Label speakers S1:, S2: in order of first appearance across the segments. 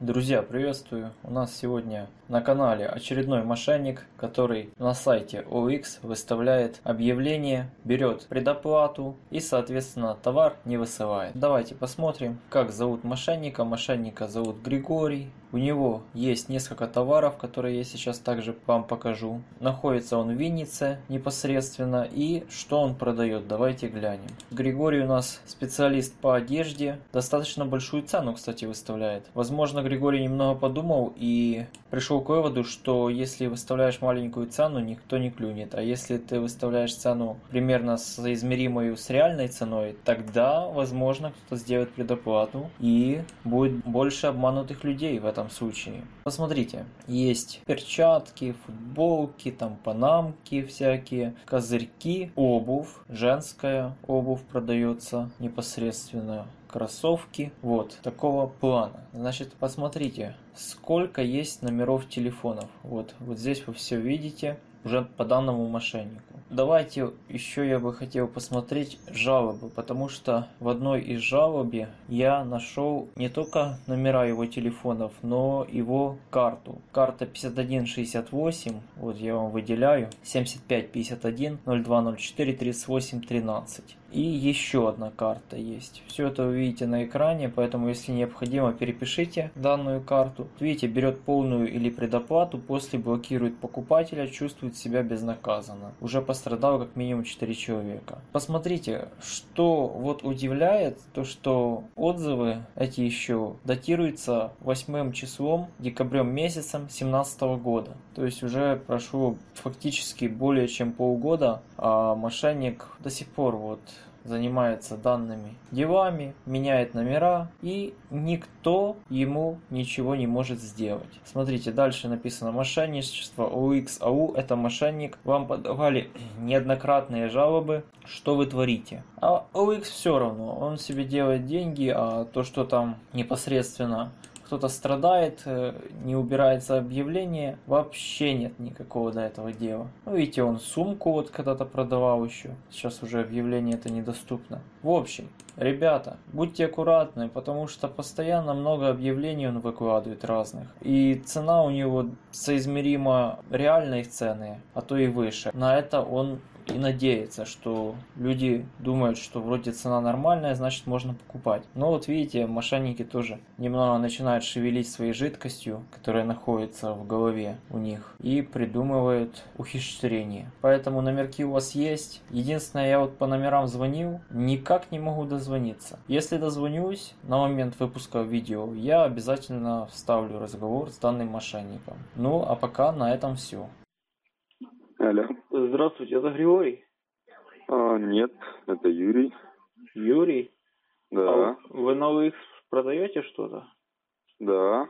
S1: Друзья, приветствую! У нас сегодня на канале очередной мошенник, который на сайте OLX выставляет объявление, берет предоплату и, соответственно, товар не высылает. Давайте посмотрим, как зовут мошенника. Мошенника зовут Григорий. У него есть несколько товаров, которые я сейчас также вам покажу. Находится он в Виннице непосредственно. И что он продает, давайте глянем. Григорий у нас специалист по одежде. Достаточно большую цену, кстати, выставляет. Возможно, Григорий немного подумал и пришел к выводу, что если выставляешь маленькую цену, никто не клюнет. А если ты выставляешь цену примерно соизмеримую с реальной ценой, тогда, возможно, кто-то сделает предоплату и будет больше обманутых людей в этом случае. Посмотрите, есть перчатки, футболки, там панамки всякие, козырьки, обувь, женская обувь продается непосредственно. Кроссовки, вот такого плана. Значит, посмотрите, сколько есть номеров телефонов. Вот здесь вы все видите уже по данному мошеннику. Давайте еще я бы хотел посмотреть жалобы, потому что в одной из жалоб я нашел не только номера его телефонов, но его карту. Карта 5168, вот я вам выделяю, 7551 0204 38 13. И еще одна карта есть. Все это вы видите на экране, поэтому если необходимо, перепишите данную карту. Видите, берет полную или предоплату, после блокирует покупателя, чувствует себя безнаказанно. Уже пострадало как минимум 4 человека. Посмотрите, что вот удивляет, то что отзывы эти еще датируются 8 числом, декабрем месяцем 2017 года. То есть уже прошло фактически более чем полгода, а мошенник до сих пор вот занимается данными делами, меняет номера, и никто ему ничего не может сделать. Смотрите, дальше написано: мошенничество OLX АУ, это мошенник, вам подавали неоднократные жалобы, что вы творите. А OLX все равно, он себе делает деньги, а то, что там непосредственно кто-то страдает, не убирается объявление, вообще нет никакого до этого дела. Ну, видите, он сумку вот когда-то продавал еще, сейчас уже объявление это недоступно. В общем, ребята, будьте аккуратны, потому что постоянно много объявлений он выкладывает разных. И цена у него соизмерима реальной цены, а то и выше. На это он и надеется, что люди думают, что вроде цена нормальная, значит можно покупать. Но вот видите, мошенники тоже немного начинают шевелить своей жидкостью, которая находится в голове у них, и придумывают ухищрения. Поэтому номерки у вас есть. Единственное, я вот по номерам звонил, никак не могу дозвониться. Если дозвонюсь на момент выпуска видео, я обязательно вставлю разговор с данным мошенником. Ну, а пока на этом все.
S2: Алло.
S1: Здравствуйте, это Григорий?
S2: Нет, это Юрий.
S1: Юрий?
S2: Да.
S1: А вы на OLX продаете что-то?
S2: Да.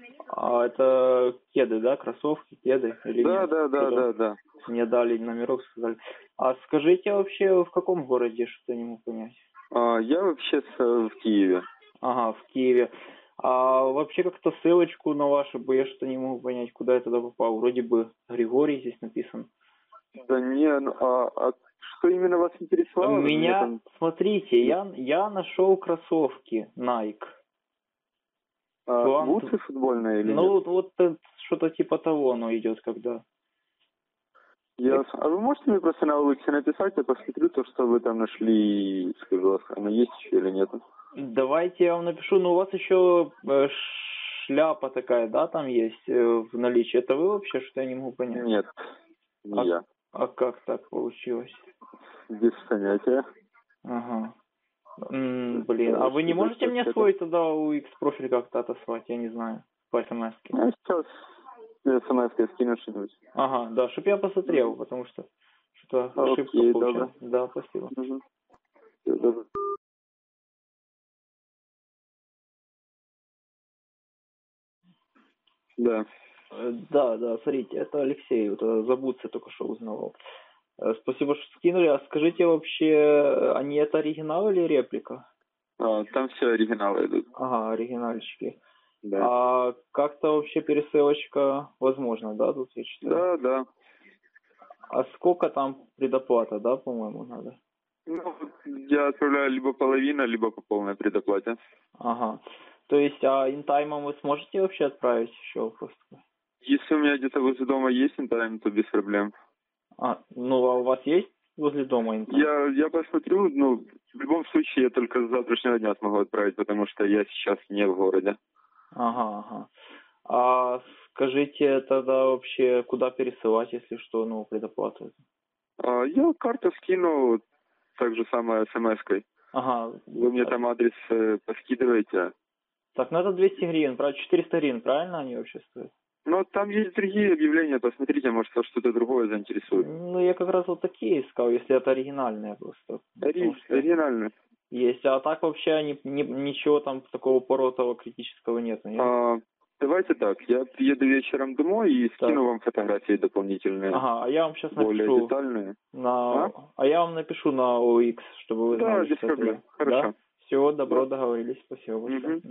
S1: А это кеды, да? Кроссовки, кеды? Или нет?
S2: Да.
S1: Мне дали номерок, сказали. А скажите вообще, в каком городе, что не могу понять?
S2: Я вообще в Киеве.
S1: Ага, в Киеве. А вообще как-то ссылочку на вашу, я что-то не могу понять, куда я туда попал. Вроде бы Григорий здесь написан.
S2: Да не, ну а что именно вас интересовало?
S1: Меня, смотрите, я нашел кроссовки Nike.
S2: Бутсы футбольные или
S1: ну,
S2: нет?
S1: Вот что-то типа того оно идет, когда.
S2: Ясно. А вы можете мне просто на OLX написать, я посмотрю то, что вы там нашли, и скажу, оно есть еще или нет?
S1: Давайте я вам напишу, но у вас еще шляпа такая, да, там есть в наличии. Это вы вообще, что я не могу понять?
S2: Нет, не я.
S1: А как так получилось?
S2: Без понятия.
S1: Ага. Блин, а вы не можете мне свой тогда OLX профиль как-то отослать, я не знаю, по смс-ке?
S2: Я сейчас смс-кой скину что-нибудь.
S1: Ага, да, чтоб я посмотрел, потому что что-то ошибка получилась. Да, спасибо.
S2: Добро. Да.
S1: Да, смотрите, это Алексей, вот за Бутсы только что узнавал. Спасибо, что скинули. А скажите вообще, они это оригинал или реплика?
S2: Там все оригиналы идут.
S1: Ага, оригинальчики.
S2: Да.
S1: А как-то вообще пересылочка возможна, да, тут я читаю?
S2: Да.
S1: А сколько там предоплата, да, по-моему, надо?
S2: Ну, я отправляю либо половина, либо по полной предоплате.
S1: Ага. То есть, а интаймом вы сможете вообще отправить еще просто?
S2: Если у меня где-то возле дома есть интайм, то без проблем.
S1: Ну, а у вас есть возле дома интайм?
S2: Я посмотрю, ну, в любом случае я только с завтрашнего дня смогу отправить, потому что я сейчас не в городе.
S1: Ага. А скажите тогда вообще, куда пересылать, если что, ну, предоплату?
S2: Я карту скину, так же самое смс-кой.
S1: Ага.
S2: Вы мне там адрес поскидываете.
S1: Так, ну это 200 гривен, 400 гривен, правильно они вообще стоят?
S2: Но там есть другие объявления, посмотрите, может, вас что-то другое заинтересует.
S1: Ну, я как раз вот такие искал, если это оригинальные просто.
S2: Оригинально.
S1: Есть, а так вообще ничего там такого поротого критического нет.
S2: Давайте так, я приеду вечером домой и скину вам фотографии дополнительные.
S1: Ага, а я вам сейчас напишу.
S2: Более детальные.
S1: А я вам напишу на OX, чтобы вы знали,
S2: без проблем.
S1: это.
S2: Хорошо.
S1: Да? Всего, добро, договорились. Спасибо большое.
S2: Угу.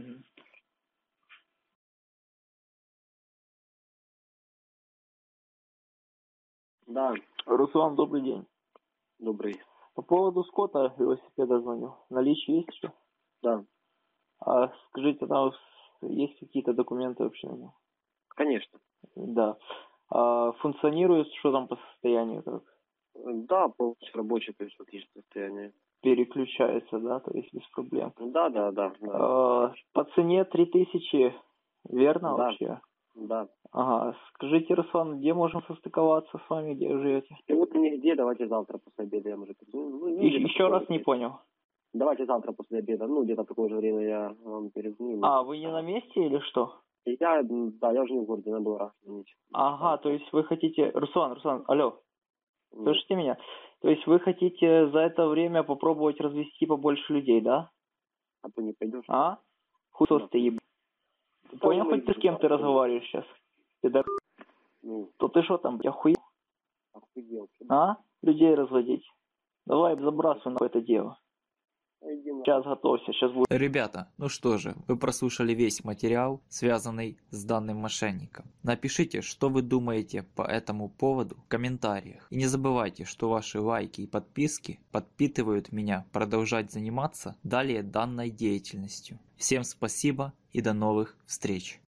S3: Да.
S1: Руслан, добрый день.
S3: Добрый.
S1: По поводу Скотта велосипеда звоню. Наличие есть что?
S3: Да.
S1: А скажите, там есть какие-то документы вообще на него?
S3: Конечно.
S1: Да. А функционирует, что там по состоянию? Как?
S3: Да, полностью рабочее, то есть отличное состояние.
S1: Переключается, да, то есть без проблем.
S3: Да.
S1: По цене 3000, верно
S3: Да.
S1: вообще?
S3: Да.
S1: Ага. Скажите, Руслан, где можем состыковаться с вами, где вы живете?
S3: И вот нигде, давайте завтра после обеда я, может,
S1: Еще раз не понял.
S3: Давайте завтра после обеда, где-то в такое же время я вам перезвоню.
S1: Вы не на месте или что?
S3: Я уже не в городе, надо было раз звонить.
S1: Ага, то есть вы хотите... Руслан, алло. Слышите меня? То есть вы хотите за это время попробовать развести побольше людей, да?
S3: А ты не пойдешь?
S1: Хуйсос ты еб... Понял, хоть ты с кем ты разговариваешь сейчас? Пидор. То ты что там, охуел?
S3: Охуел.
S1: Людей разводить. Давай забрасывай на это дело. Сейчас готовься, сейчас будет. Ребята, ну что же, вы прослушали весь материал, связанный с данным мошенником. Напишите, что вы думаете по этому поводу в комментариях. И не забывайте, что ваши лайки и подписки подпитывают меня продолжать заниматься далее данной деятельностью. Всем спасибо и до новых встреч.